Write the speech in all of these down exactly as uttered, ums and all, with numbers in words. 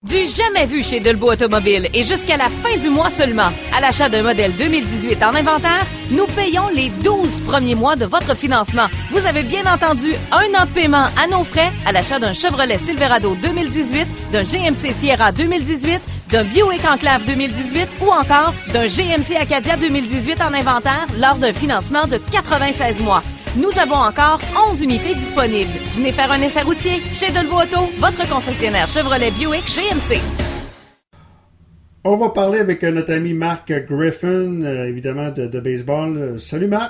Du jamais vu chez Delbo Automobile et jusqu'à la fin du mois seulement. À l'achat d'un modèle deux mille dix-huit en inventaire, nous payons les douze premiers mois de votre financement. Vous avez bien entendu un an de paiement à nos frais à l'achat d'un Chevrolet Silverado deux mille dix-huit, d'un G M C Sierra deux mille dix-huit, d'un Buick Enclave deux mille dix-huit ou encore d'un G M C Acadia deux mille dix-huit en inventaire lors d'un financement de quatre-vingt-seize mois. Nous avons encore onze unités disponibles. Venez faire un essai routier chez Delbo Auto, votre concessionnaire Chevrolet Buick G M C. On va parler avec notre ami Marc Griffin, euh, évidemment, de, de baseball. Euh, salut Marc.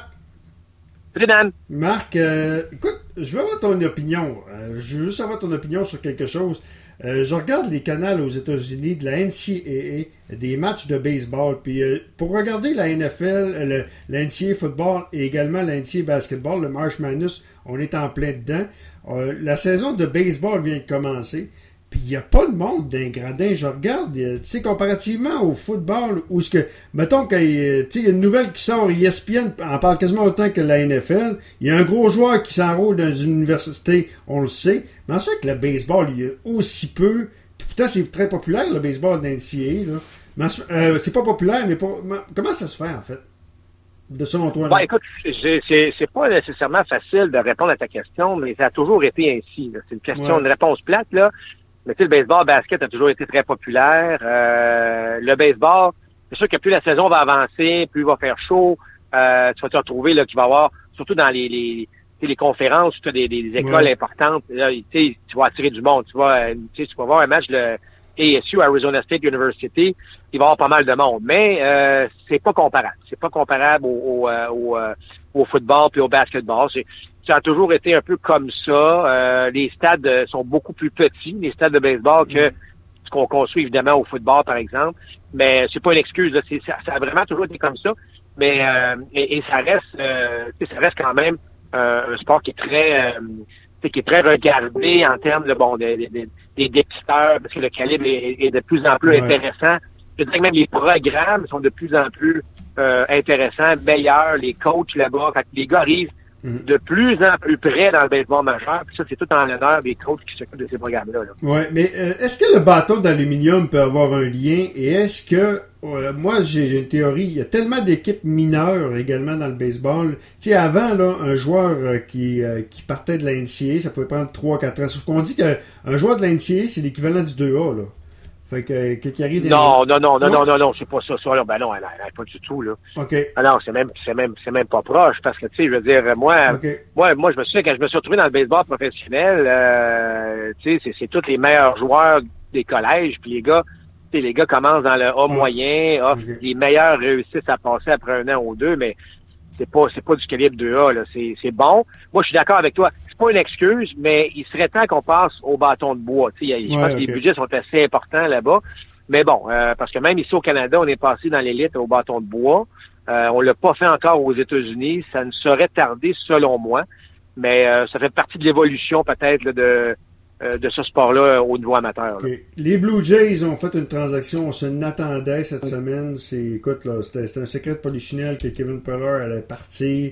Salut Dan. Marc, euh, écoute, je veux avoir ton opinion. Euh, je veux juste avoir ton opinion sur quelque chose. Euh, je regarde les canaux aux États-Unis de la N C A A, des matchs de baseball. Puis euh, pour regarder la N F L, le, la N C A A football et également la N C A A basketball, le March Madness, on est en plein dedans. Euh, la saison de baseball vient de commencer. Puis il n'y a pas de monde d'un gradin. Je regarde, tu sais, comparativement au football, où ce que, mettons qu'il y a une nouvelle qui sort, E S P N en parle quasiment autant que la N F L. Il y a un gros joueur qui s'enrôle dans une université, on le sait. Mais ensuite, le baseball, il y a aussi peu. Puis pourtant, c'est très populaire, le baseball de la N C A A. Là. Mais euh, c'est pas populaire, mais pour, comment ça se fait, en fait? De selon toi? Bon, écoute, c'est, c'est, c'est pas nécessairement facile de répondre à ta question, mais ça a toujours été ainsi. Là. C'est une question, ouais. Une réponse plate, là. Mais tu sais, le baseball, le basket a toujours été très populaire. Euh, le baseball, c'est sûr que plus la saison va avancer, plus il va faire chaud. Euh, tu vas te retrouver là, qu'il va y avoir, surtout dans les les, les conférences, tu as des, des écoles ouais. importantes. Là, tu vas attirer du monde. Tu vas, tu vas voir un match de A S U, Arizona State University, il va y avoir pas mal de monde. Mais euh, c'est pas comparable. C'est pas comparable au, au, au, au, au football puis au basketball. C'est, ça a toujours été un peu comme ça. Euh, les stades sont beaucoup plus petits, les stades de baseball, que ce qu'on construit évidemment au football, par exemple. Mais c'est pas une excuse. Là. C'est, ça, ça a vraiment toujours été comme ça. Mais euh, et, et ça reste, euh, ça reste quand même euh, un sport qui est très, euh, qui est très regardé en termes de bon des de, de, des dépisteurs, parce que le calibre est, est de plus en plus ouais. intéressant. Je dirais que même les programmes sont de plus en plus euh, intéressants, meilleurs. Les coachs là-bas, quand les gars arrivent de plus en plus près dans le baseball majeur. Puis ça, c'est tout en l'honneur des coachs qui s'occupent de ces programmes-là. Là. Oui, mais euh, est-ce que le bâton d'aluminium peut avoir un lien? Et est-ce que, euh, moi, j'ai une théorie, il y a tellement d'équipes mineures également dans le baseball. Tu sais, avant, là, un joueur euh, qui, euh, qui partait de la N C A A, ça pouvait prendre trois à quatre ans. Sauf qu'on dit qu'un joueur de la N C A A, c'est l'équivalent du deux A, là. Fait que, qu'il arrive des... Non, non, non, non, non, non, non, c'est pas ça, ça, là. Ben non, elle, elle, pas du tout, là. OK. Ah non, c'est même, c'est même, c'est même pas proche, parce que, tu sais, je veux dire, moi, okay. moi, moi, je me souviens, quand je me suis retrouvé dans le baseball professionnel, euh, tu sais, c'est, c'est tous les meilleurs joueurs des collèges, puis les gars, tu sais, les gars commencent dans le A oh. moyen, A, okay. Les meilleurs réussissent à passer après un an ou deux, mais c'est pas, c'est pas du calibre deux A, là. C'est, c'est bon. Moi, je suis d'accord avec toi. C'est pas une excuse, mais il serait temps qu'on passe au bâton de bois. Tu sais, je pense ouais, que okay. les budgets sont assez importants là-bas. Mais bon, euh, parce que même ici au Canada, on est passé dans l'élite au bâton de bois. Euh, on l'a pas fait encore aux États-Unis. Ça ne saurait tarder, selon moi. Mais euh, ça fait partie de l'évolution peut-être là, de euh, de ce sport-là au niveau amateur. Okay. Les Blue Jays ont fait une transaction. On se n'attendait cette okay. semaine. C'est, écoute, là, c'était, c'était un secret de polichinelle que Kevin Pillar allait partir.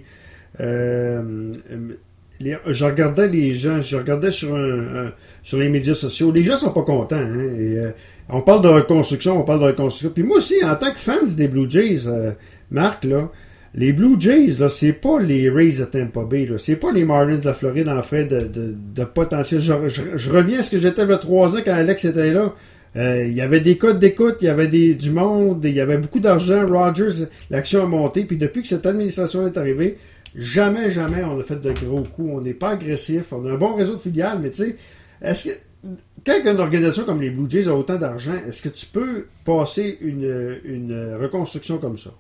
Euh, Les, je regardais les gens, je regardais sur un, un, sur les médias sociaux. Les gens sont pas contents. Hein, et, euh, on parle de reconstruction, on parle de reconstruction. Puis moi aussi, en tant que fan des Blue Jays, euh, Marc, là, les Blue Jays, là, c'est pas les Rays de Tampa Bay, là, c'est pas les Marlins de la Floride en fait de, de, de potentiel. Je, je, je reviens à ce que j'étais il y a trois ans quand Alex était là. Euh, il y avait des codes d'écoute, il y avait des, du monde, il y avait beaucoup d'argent. Rogers, l'action a monté. Puis depuis que cette administration est arrivée, jamais, jamais on a fait de gros coups. On n'est pas agressif. On a un bon réseau de filiales, mais tu sais, est-ce que quand une organisation comme les Blue Jays a autant d'argent, est-ce que tu peux passer une, une reconstruction comme ça?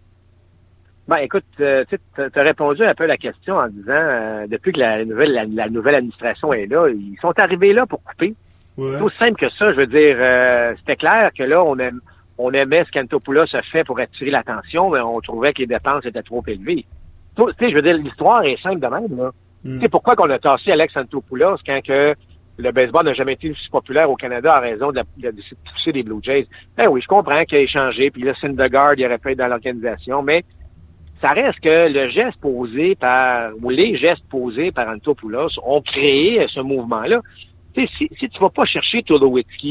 Ben, écoute, euh, tu as répondu un peu à la question en disant, euh, depuis que la nouvelle, la, la nouvelle administration est là, ils sont arrivés là pour couper. Ouais. C'est aussi simple que ça. Je veux dire, euh, c'était clair que là, on aime, on aimait ce qu'Antopoulos a fait pour attirer l'attention, mais on trouvait que les dépenses étaient trop élevées. Tu sais, je veux dire, l'histoire est simple de même, là. Mm. Tu sais, pourquoi qu'on a tassé Alex Antopoulos quand que le baseball n'a jamais été aussi populaire au Canada en raison de la, de la poussée des Blue Jays? Ben oui, je comprends qu'il a échangé, puis là, Syndergaard, il aurait pu être dans l'organisation, mais ça reste que le geste posé par, ou les gestes posés par Antopoulos ont créé ce mouvement-là. Tu sais, si, si tu vas pas chercher Tulowitzki,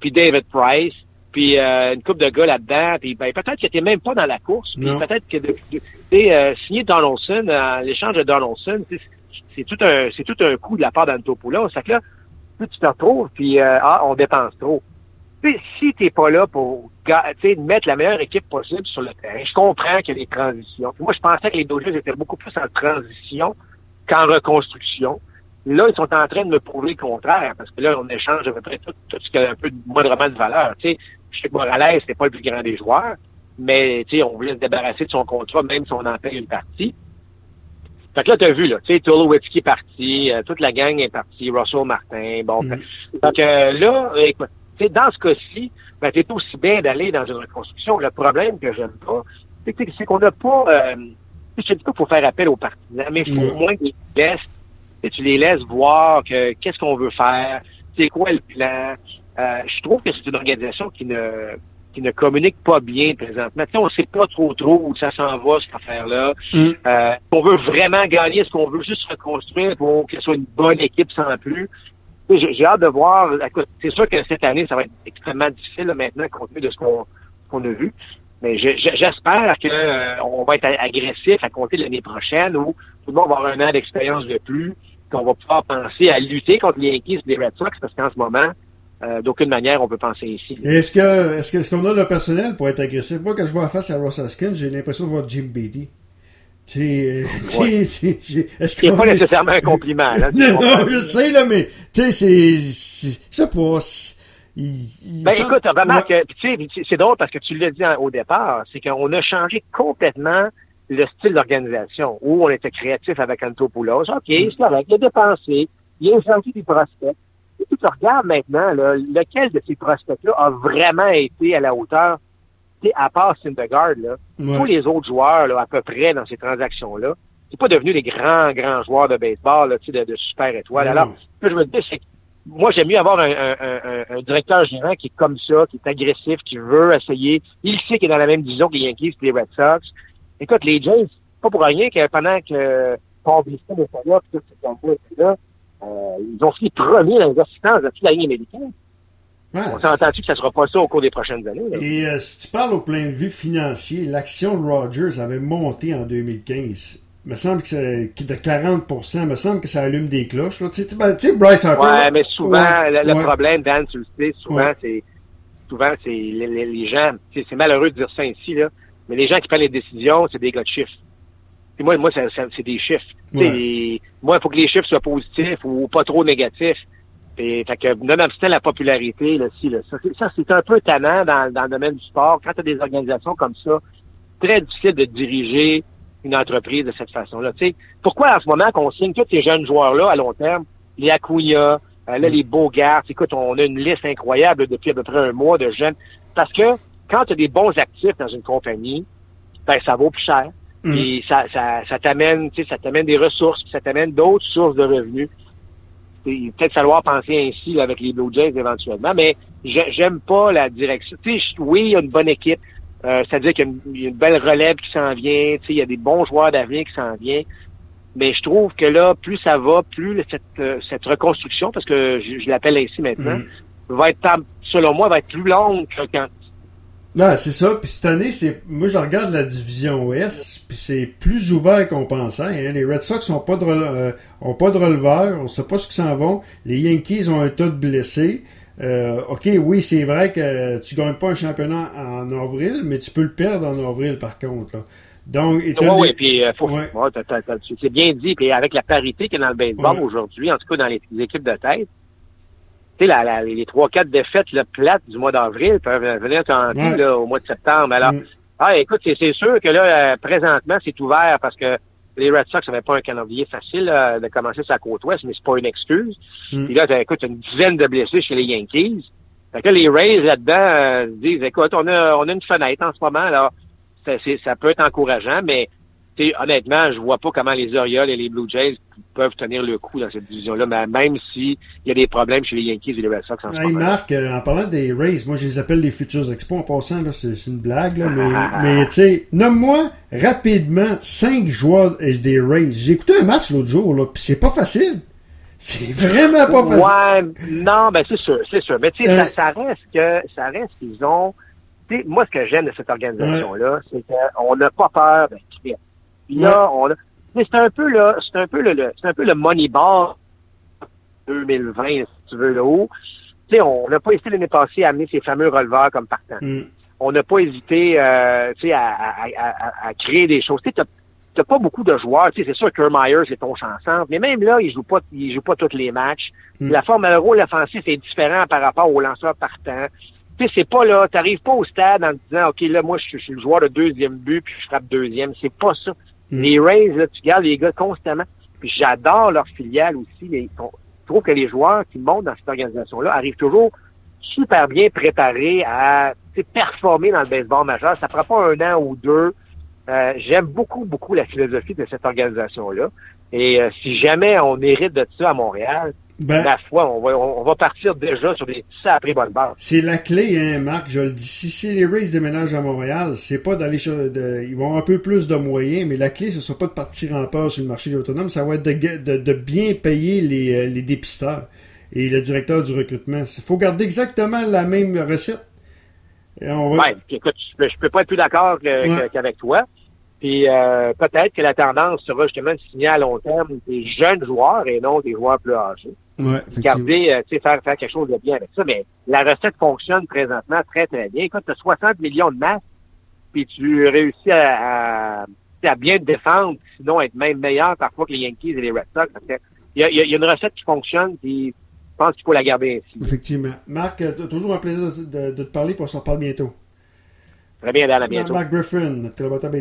puis David Price, puis euh, une couple de gars là-dedans, puis ben, peut-être qu'il était même pas dans la course, puis peut-être que de, de, de euh, signer Donaldson, euh, l'échange de Donaldson, c'est, c'est tout un c'est tout un coup de la part d'Antopoulos. C'est que là, tu te retrouves, puis euh, ah, on dépense trop. T'sais, si t'es pas là pour mettre la meilleure équipe possible sur le terrain, je comprends qu'il y a des transitions. Puis moi, je pensais que les Dodgers étaient beaucoup plus en transition qu'en reconstruction. Là, ils sont en train de me prouver le contraire, parce que là, on échange à peu près tout, tout ce qui a un peu de moindrement de valeur. Tu sais, je sais que Morales, c'était pas le plus grand des joueurs, mais tu sais, on voulait se débarrasser de son contrat, même si on en paye une partie. Fait que là, t'as vu, là, tu sais, Tulowitzki est parti, euh, toute la gang est partie, Russell Martin, bon. Mm-hmm. Donc euh, là, écoute, tu sais, dans ce cas-ci, ben, t'es aussi bien d'aller dans une reconstruction. Le problème que j'aime pas, c'est, c'est qu'on n'a pas, euh, je te dis pas qu'il faut faire appel aux partisans, mais il faut au moins qu'ils laissent, et tu les laisses voir que qu'est-ce qu'on veut faire, c'est quoi le plan. Euh, je trouve que c'est une organisation qui ne qui ne communique pas bien présentement. Tu sais, on sait pas trop trop où ça s'en va, cette affaire-là. Mm. Euh, on veut vraiment gagner, est-ce qu'on veut juste reconstruire pour que ce soit une bonne équipe sans plus? J'ai, j'ai hâte de voir. Écoute, c'est sûr que cette année, ça va être extrêmement difficile là, maintenant, compte tenu de ce qu'on, qu'on a vu. Mais je, je, j'espère que euh, on va être agressif à compter de l'année prochaine, où tout le monde va avoir un an d'expérience de plus, qu'on va pouvoir penser à lutter contre les Yankees et les Red Sox, parce qu'en ce moment, euh, d'aucune manière, on peut penser ici. Est-ce que est-ce que est-ce qu'on a le personnel pour être agressif? Moi, quand je vois face à Ross Haskins, j'ai l'impression de voir Jim Beatty. Tu sais, c'est pas est... nécessairement un compliment. Là, non, non, je sais, là, mais tu sais, c'est, c'est, je sais pas. Il, il ben semble... écoute, remarque, ouais. Tu sais, c'est drôle parce que tu l'as dit au départ, c'est qu'on a changé complètement le style d'organisation, où on était créatif avec Antopoulos. OK, mm. c'est correct, il a dépensé, il a changé des prospects. Et tu te regardes maintenant, là, lequel de ces prospects-là a vraiment été à la hauteur? À part Syndergaard, là, ouais. Tous les autres joueurs, là, à peu près, dans ces transactions-là, c'est pas devenu des grands, grands joueurs de baseball, là, tu sais, de, de super étoiles. Alors, ce que je veux dire, c'est que moi, j'aime mieux avoir un, un, un, un directeur gérant qui est comme ça, qui est agressif, qui veut essayer. Il sait qu'il est dans la même division que les Yankees et les Red Sox. Écoute, les Jays, pas pour rien que pendant que Paul Biston était là, puis tout ce qu'on était là, euh, ils ont fini premier dans les assistances de toute la ligne américaine. Ouais, on s'entend-tu que ça sera pas ça au cours des prochaines années? Là? Et euh, si tu parles au plein de vue financier, l'action de Rogers avait monté en deux mille quinze. Il me semble que c'est de quarante pour cent. Il me semble que ça allume des cloches. Tu sais, Bryce Harper. Ouais, là, mais souvent, ouais, le, le ouais. problème, Dan, tu le sais, souvent, ouais. c'est souvent c'est les, les, les gens, c'est malheureux de dire ça ici, là, mais les gens qui prennent les décisions, c'est des gars de chiffres. Et moi, moi, ça, ça, c'est des chiffres. Ouais. Moi, il faut que les chiffres soient positifs ou pas trop négatifs. Et, fait que, nonobstant la popularité, là, si, là, ça, c'est, ça, c'est un peu tannant dans, dans le domaine du sport. Quand tu as des organisations comme ça, très difficile de diriger une entreprise de cette façon-là. Tu sais, pourquoi en ce moment qu'on signe tous ces jeunes joueurs-là à long terme, les Acuna, euh, là, les Bogaerts, écoute, on a une liste incroyable depuis à peu près un mois de jeunes. Parce que quand tu as des bons actifs dans une compagnie, ben, ça vaut plus cher. Mm. Et ça, ça, ça t'amène, tu sais, ça t'amène des ressources, puis ça t'amène d'autres sources de revenus. Il va peut-être falloir penser ainsi là, avec les Blue Jays éventuellement, mais j'aime pas la direction. Tu sais, oui, il y a une bonne équipe, euh, c'est-à-dire qu'il y a une, y a une belle relève qui s'en vient, tu sais, il y a des bons joueurs d'avenir qui s'en viennent, mais je trouve que là, plus ça va, plus cette, euh, cette reconstruction, parce que je, je l'appelle ainsi maintenant, mm. va être, selon moi, va être plus longue que quand... Non, c'est ça. Puis cette année, c'est moi je regarde la division Ouest, puis c'est plus ouvert qu'on pensait. Hein. Les Red Sox ont pas de euh, ont pas de releveurs, on sait pas ce qu'ils s'en vont. Les Yankees ont un tas de blessés. Euh, ok, oui, c'est vrai que tu gagnes pas un championnat en avril, mais tu peux le perdre en avril par contre. Là. Donc, oui, oui, les... puis euh, faut... ouais. Ouais, t'as, t'as, t'as, c'est bien dit. Puis avec la parité qu'il y a dans le baseball ouais. aujourd'hui, en tout cas dans les, les équipes de tête. Tu sais, la, la, les trois quatre défaites là, plates du mois d'avril peuvent venir tenter ouais. là, au mois de septembre. Alors, mm. ah, écoute, c'est, c'est sûr que là, euh, présentement, c'est ouvert parce que les Red Sox n'avaient pas un calendrier facile euh, de commencer sa côte ouest, mais c'est pas une excuse. Mm. Puis là, t'as, écoute, une dizaine de blessés chez les Yankees. Fait que les Rays, là-dedans, euh, disent, écoute, on a, on a une fenêtre en ce moment, alors ça, c'est, ça peut être encourageant, mais honnêtement, je vois pas comment les Orioles et les Blue Jays peuvent tenir le coup dans cette division-là, mais même s'il y a des problèmes chez les Yankees et les Red Sox en ce hey, moment. Marc, euh, en parlant des Rays, moi je les appelle les futurs expos en passant, là, c'est, c'est une blague, là, mais, mais tu sais, nomme-moi rapidement cinq joueurs des Rays. J'ai écouté un match l'autre jour, là, pis c'est pas facile. C'est vraiment pas facile. Ouais, non, ben c'est sûr, c'est sûr. Mais tu sais, euh, ça, ça reste que, ça reste qu'ils ont, tu sais, moi, ce que j'aime de cette organisation-là, ouais. c'est qu'on n'a pas peur de quitter. Puis là, ouais. on a, c'est un peu là, c'est un peu le, le c'est un peu le Moneyball deux mille vingt, si tu veux, là haut. Tu sais, on n'a pas hésité l'année passée à amener ces fameux releveurs comme partants. Mm. On n'a pas hésité, euh, tu sais, à, à, à, à créer des choses. Tu sais, t'as pas beaucoup de joueurs. Tu sais, c'est sûr que Myers c'est ton chanceur, mais même là, il joue pas, il joue pas tous les matchs. Mm. La forme à rôle offensif est différente par rapport aux lanceurs partants. Tu sais, c'est pas là, t'arrives pas au stade en te disant, OK, là, moi, je suis le joueur de deuxième but, puis je frappe deuxième. C'est pas ça. Mm. Les Rays, là, tu gardes les gars constamment. Puis j'adore leur filiale aussi. Les, je trouve que les joueurs qui montent dans cette organisation-là arrivent toujours super bien préparés à performer dans le baseball majeur. Ça prend pas un an ou deux. Euh, j'aime beaucoup, beaucoup la philosophie de cette organisation-là. Et euh, si jamais on hérite de ça à Montréal, ben, la foi, on va, on va partir déjà sur des ça après bonne base. C'est la clé, hein, Marc, je le dis. Si, si les Rays déménagent à Montréal, c'est pas d'aller sur, de, ils vont avoir un peu plus de moyens, mais la clé, ce sera pas de partir en peur sur le marché autonome, ça va être de, de, de bien payer les, les dépisteurs et le directeur du recrutement. Il faut garder exactement la même recette. Et on va... Ouais, écoute, je peux, je peux pas être plus d'accord que, ouais. qu'avec toi. Puis euh, peut-être que la tendance sera justement de signer à long terme des jeunes joueurs et non des joueurs plus âgés. Ouais, Garder, euh, tu sais, faire, faire quelque chose de bien avec ça. Mais la recette fonctionne présentement très, très bien. Écoute, tu as soixante millions de masses, puis tu réussis à, à, à bien te défendre, sinon être même meilleur parfois que les Yankees et les Red Sox. Il y a, y a une recette qui fonctionne, puis je pense qu'il faut la garder ainsi. Effectivement. Marc, toujours un plaisir de, de te parler, puis on s'en reparle bientôt. Très bien, Dan, à bientôt. Marc Griffin, notre collaborateur